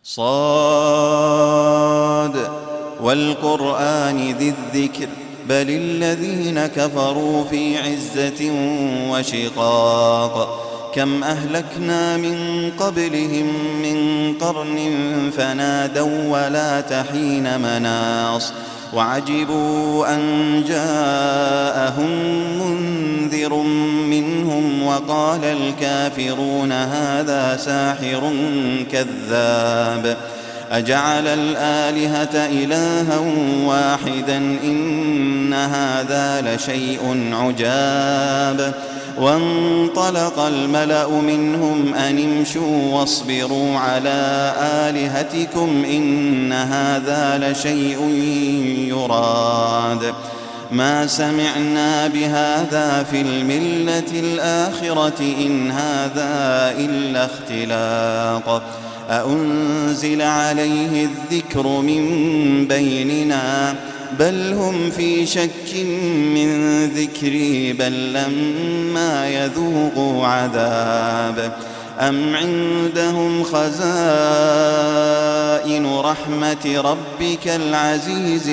صاد والقرآن ذي الذكر بل الذين كفروا في عزة وشقاق كم أهلكنا من قبلهم من قرن فنادوا ولا تحين مناص وعجبوا أن جاءهم منذر منهم وقال الكافرون هذا ساحر كذاب أجعل الآلهة إلها واحدا إن هذا لشيء عجاب وانطلق الملأ منهم أن امشوا واصبروا على آلهتكم إن هذا لشيء يراد ما سمعنا بهذا في الملة الآخرة إن هذا إلا اختلاق أأنزل عليه الذكر من بيننا بل هم في شك من ذكري بل لما يذوقوا عذاب أم عندهم خزائن رحمة ربك العزيز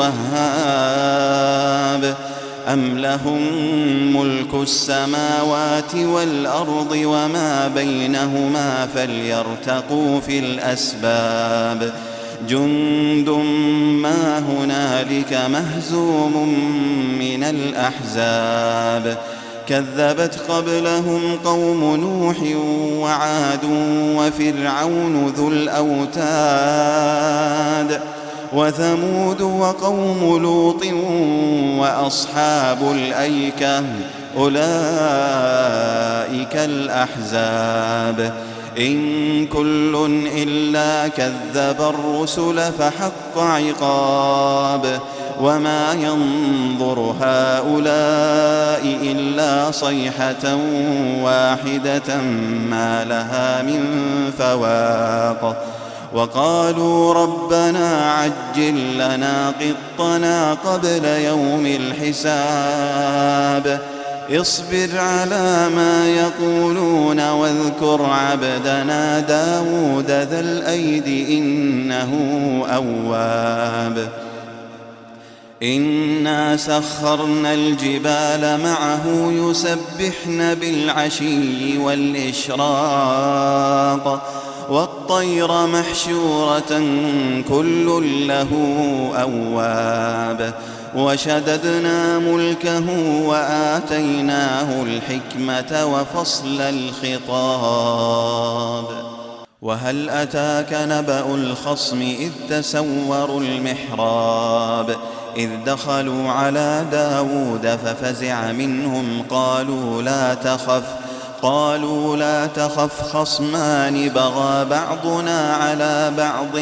الوهاب أم لهم ملك السماوات والأرض وما بينهما فليرتقوا في الأسباب جند ما هنالك مهزوم من الأحزاب كذبت قبلهم قوم نوح وعاد وفرعون ذو الأوتاد وثمود وقوم لوط وأصحاب الأيكة أولئك الأحزاب إن كل إلا كذب الرسل فحق عقاب وما ينظر هؤلاء إلا صيحة واحدة ما لها من فواق وقالوا ربنا عجل لنا قطنا قبل يوم الحساب اصبر على ما يقولون واذكر عبدنا داود ذا الأيد إنه أواب إنا سخرنا الجبال معه يسبحن بالعشي والإشراق والطير محشورة كل له أواب وشددنا ملكه وآتيناه الحكمة وفصل الخطاب وهل أتاك نبأ الخصم إذ تسوروا المحراب إذ دخلوا على داود ففزع منهم قالوا لا تخف خصمان بغى بعضنا على بعض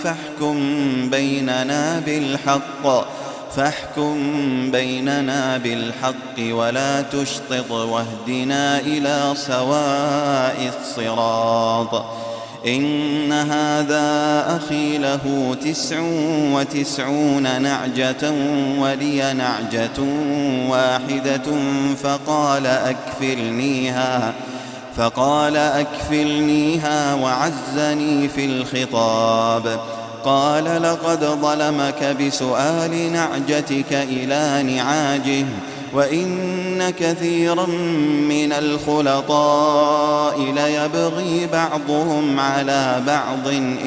فاحكم بيننا بالحق ولا تشطط واهدنا إلى سواء الصراط إن هذا أخي له 99 نعجة ولي نعجة واحدة فقال أكفلنيها وعزني في الخطاب قال لقد ظلمك بسؤال نعجتك إلى نعاجه وإن كثيرا من الخلطاء ليبغي بعضهم على بعض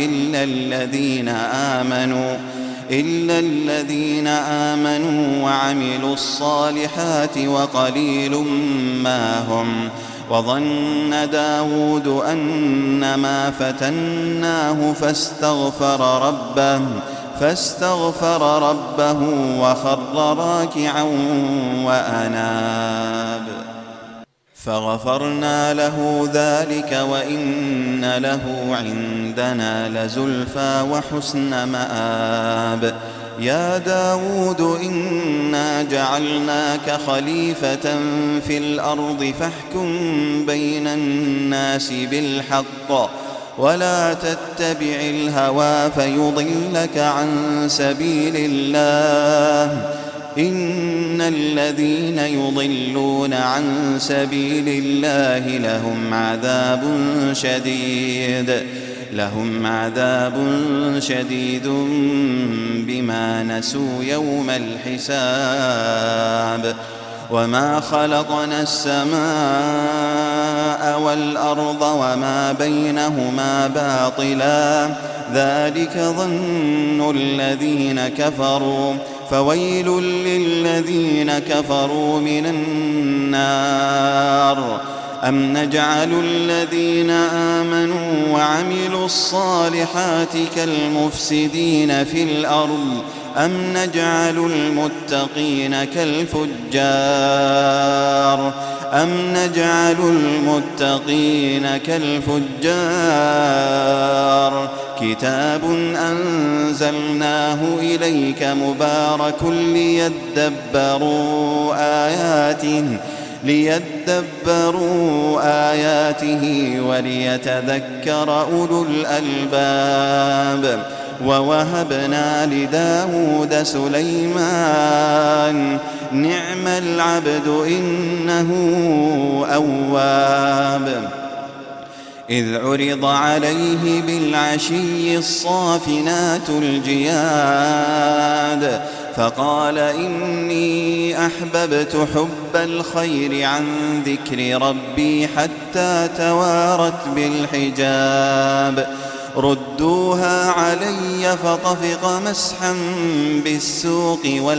إلا الذين آمنوا وعملوا الصالحات وقليل ما هم وظن داود أنما فتناه فاستغفر ربه وخر راكعا وأناب فغفرنا له ذلك وإن له عندنا لزلفى وحسن مآب يا داود إنا جعلناك خليفة في الأرض فاحكم بين الناس بالحق ولا تتبع الهوى فيضلك عن سبيل الله إن الذين يضلون عن سبيل الله لهم عذاب شديد لهم عذاب شديد بما نسوا يوم الحساب وما خلقنا السماء والأرض وما بينهما باطلا ذلك ظن الذين كفروا فويل للذين كفروا من النار أم نجعل الذين آمنوا وعملوا الصالحات كالمفسدين في الأرض أم نجعل المتقين كالفجار كتاب أنزلناه إليك مبارك ليدبروا آياته وليتذكر أولو الألباب ووهبنا لداود سليمان نعم العبد إنه أواب إذ عرض عليه بالعشي الصافنات الجياد فقال إني أحببت حب الخير عن ذكر ربي حتى توارت بالحجاب ردوها علي فطفق مسحا بالسوق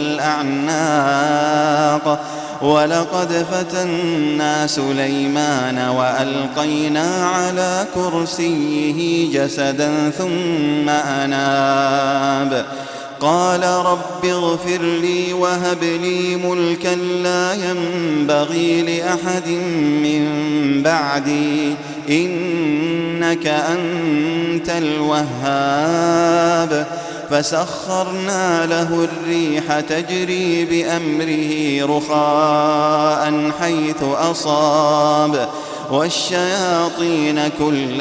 والأعناق ولقد فتنا سليمان وألقينا على كرسيه جسدا ثم أناب قال رب اغفر لي وهب لي ملكا لا ينبغي لأحد من بعدي إنك أنت الوهاب فسخرنا له الريح تجري بأمره رخاء حيث أصاب والشياطين كل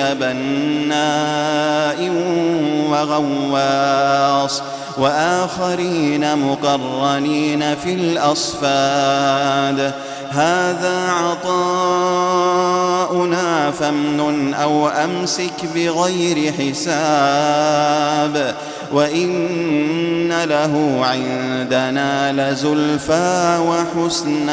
بناء وغواص وآخرين مقرنين في الأصفاد هذا عطاؤنا فامنن أو أمسك بغير حساب وإن له عندنا لزلفى وحسن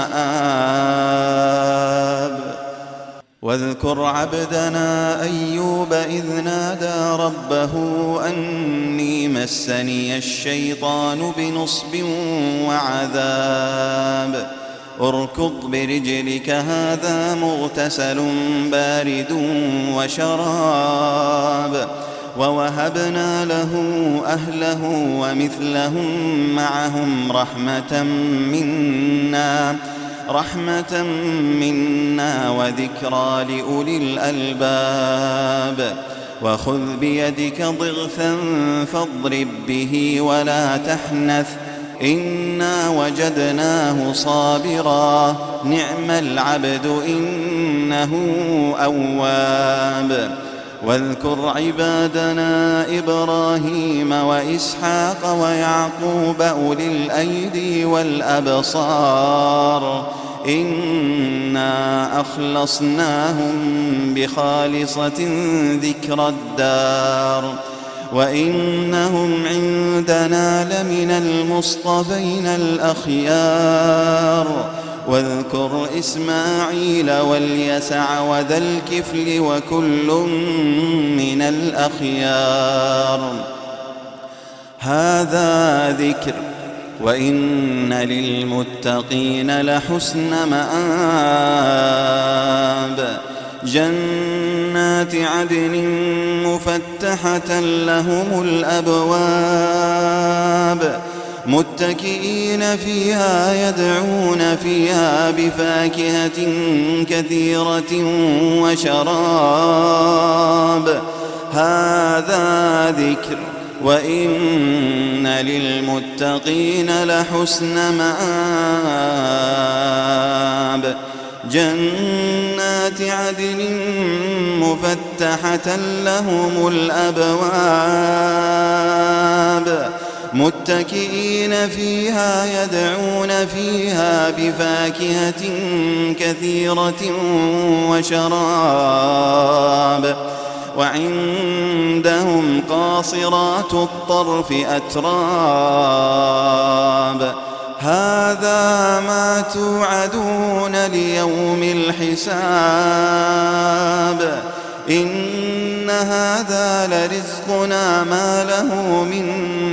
مآب واذكر عبدنا أيوب إذ نادى ربه أني مسني الشيطان بنصب وعذاب اركض برجلك هذا مغتسل بارد وشراب ووهبنا له أهله ومثلهم معهم رحمة منا وذكرى لأولي الألباب وخذ بيدك ضغثا فاضرب به ولا تحنث إنا وجدناه صابرا نعم العبد إنه أواب واذكر عبادنا إبراهيم وإسحاق ويعقوب أولي الأيدي والأبصار إنا أخلصناهم بخالصة ذكر الدار وإنهم عندنا لمن المصطفين الأخيار واذكر إسماعيل واليسع وذا الكفل وكل من الأخيار هذا ذكر وإن للمتقين لحسن مآب جنات عدن مفتحة لهم الأبواب متكئين فيها يدعون فيها بفاكهة كثيرة وشراب هذا ذكر وإن للمتقين لحسن مآب جنات عدن مفتحة لهم الأبواب متكئين فيها يدعون فيها بفاكهة كثيرة وشراب وعندهم قاصرات الطرف أتراب هذا ما توعدون ليوم الحساب إن هذا لرزقنا ما له من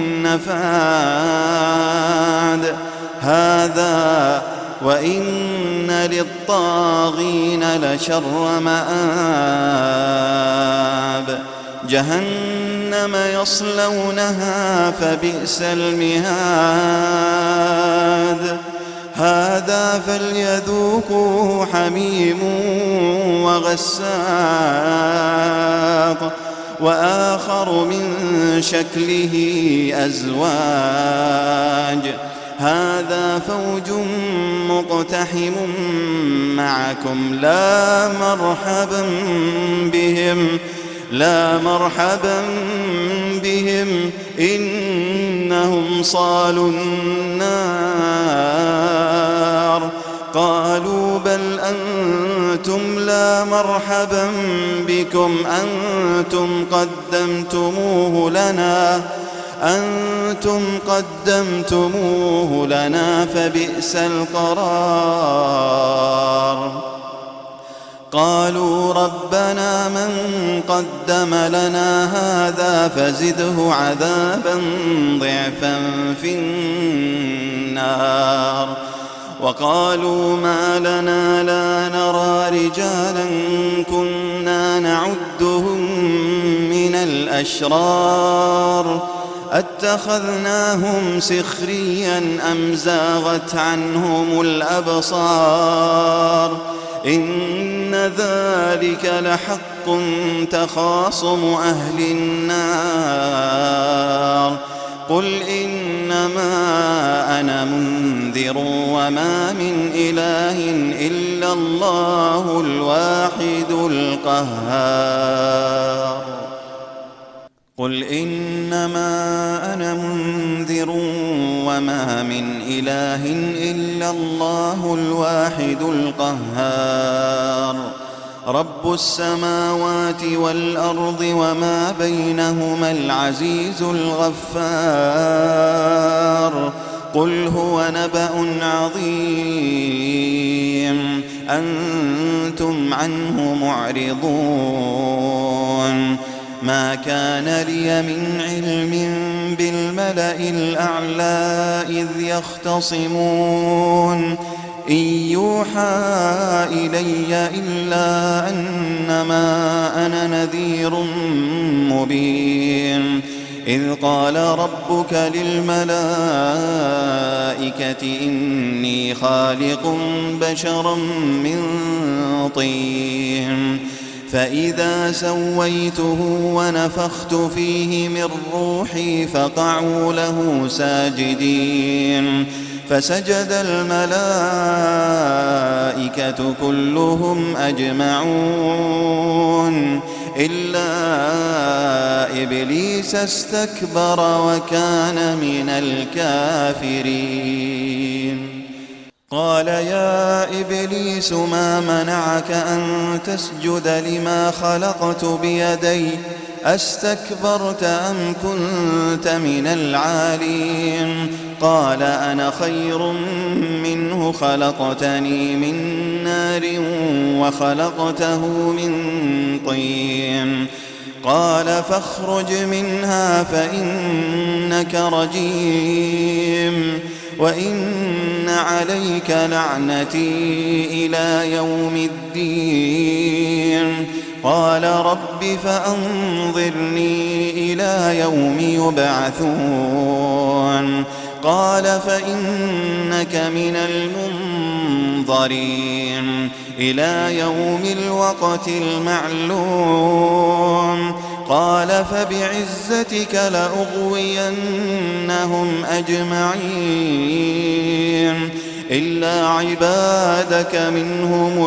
نفاد هذا وإن للطاغين لشر مآب جهنم يصلونها فبئس المهاد هذا فليذوقوه حميم وغساق وآخر من شكله أزواج هذا فوج مقتحم معكم لا مرحبا بهم إنهم صالوا النار قالوا بل أنتم لا مرحبا بكم أنتم قدمتموه لنا فبئس القرار قالوا ربنا من قدم لنا هذا فزده عذابا ضعفا في النار وقالوا ما لنا لا نرى رجالا كنا نعدهم من الأشرار أتخذناهم سخريا أم زاغت عنهم الأبصار إن ذلك لحق تخاصم أهل النار قل إنما أنا منذر وما من إله إلا الله الواحد القهار قل إنما أنا منذر وما من إله إلا الله الواحد القهار رب السماوات والأرض وما بينهما العزيز الغفار قل هو نبأ عظيم أنتم عنه معرضون ما كان لي من علم بالملأ الأعلى إذ يختصمون إن يوحى إلي إلا أنما أنا نذير مبين إذ قال ربك للملائكة إني خالق بشرا من طين فإذا سويته ونفخت فيه من روحي فقعوا له ساجدين فسجد الملائكة كلهم أجمعون إلا إبليس استكبر وكان من الكافرين قال يا إبليس ما منعك أن تسجد لما خلقت بيدي أستكبرت أم كنت من العالين قال أنا خير منه خلقتني من نار وخلقته من طين قال فاخرج منها فإنك رجيم وإن عليك لعنتي إلى يوم الدين قال رب فأنظرني إلى يوم يبعثون قال فإنك من المنظرين إلى يوم الوقت المعلوم قال فبعزتك لأغوينهم أجمعين إلا عبادك منهم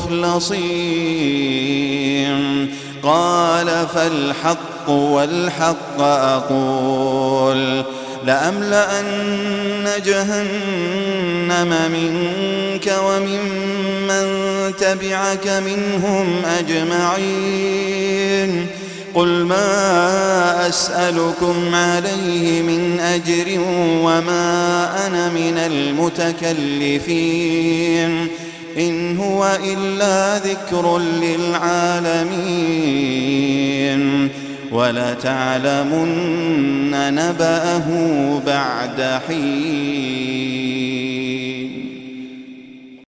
المخلصين قال فالحق والحق أقول لأملأن جهنم منك وممن تبعك منهم أجمعين قل ما أسألكم عليه من أجر وما أنا من المتكلفين إن هو إلا ذكر للعالمين ولتعلمن نبأه بعد حين.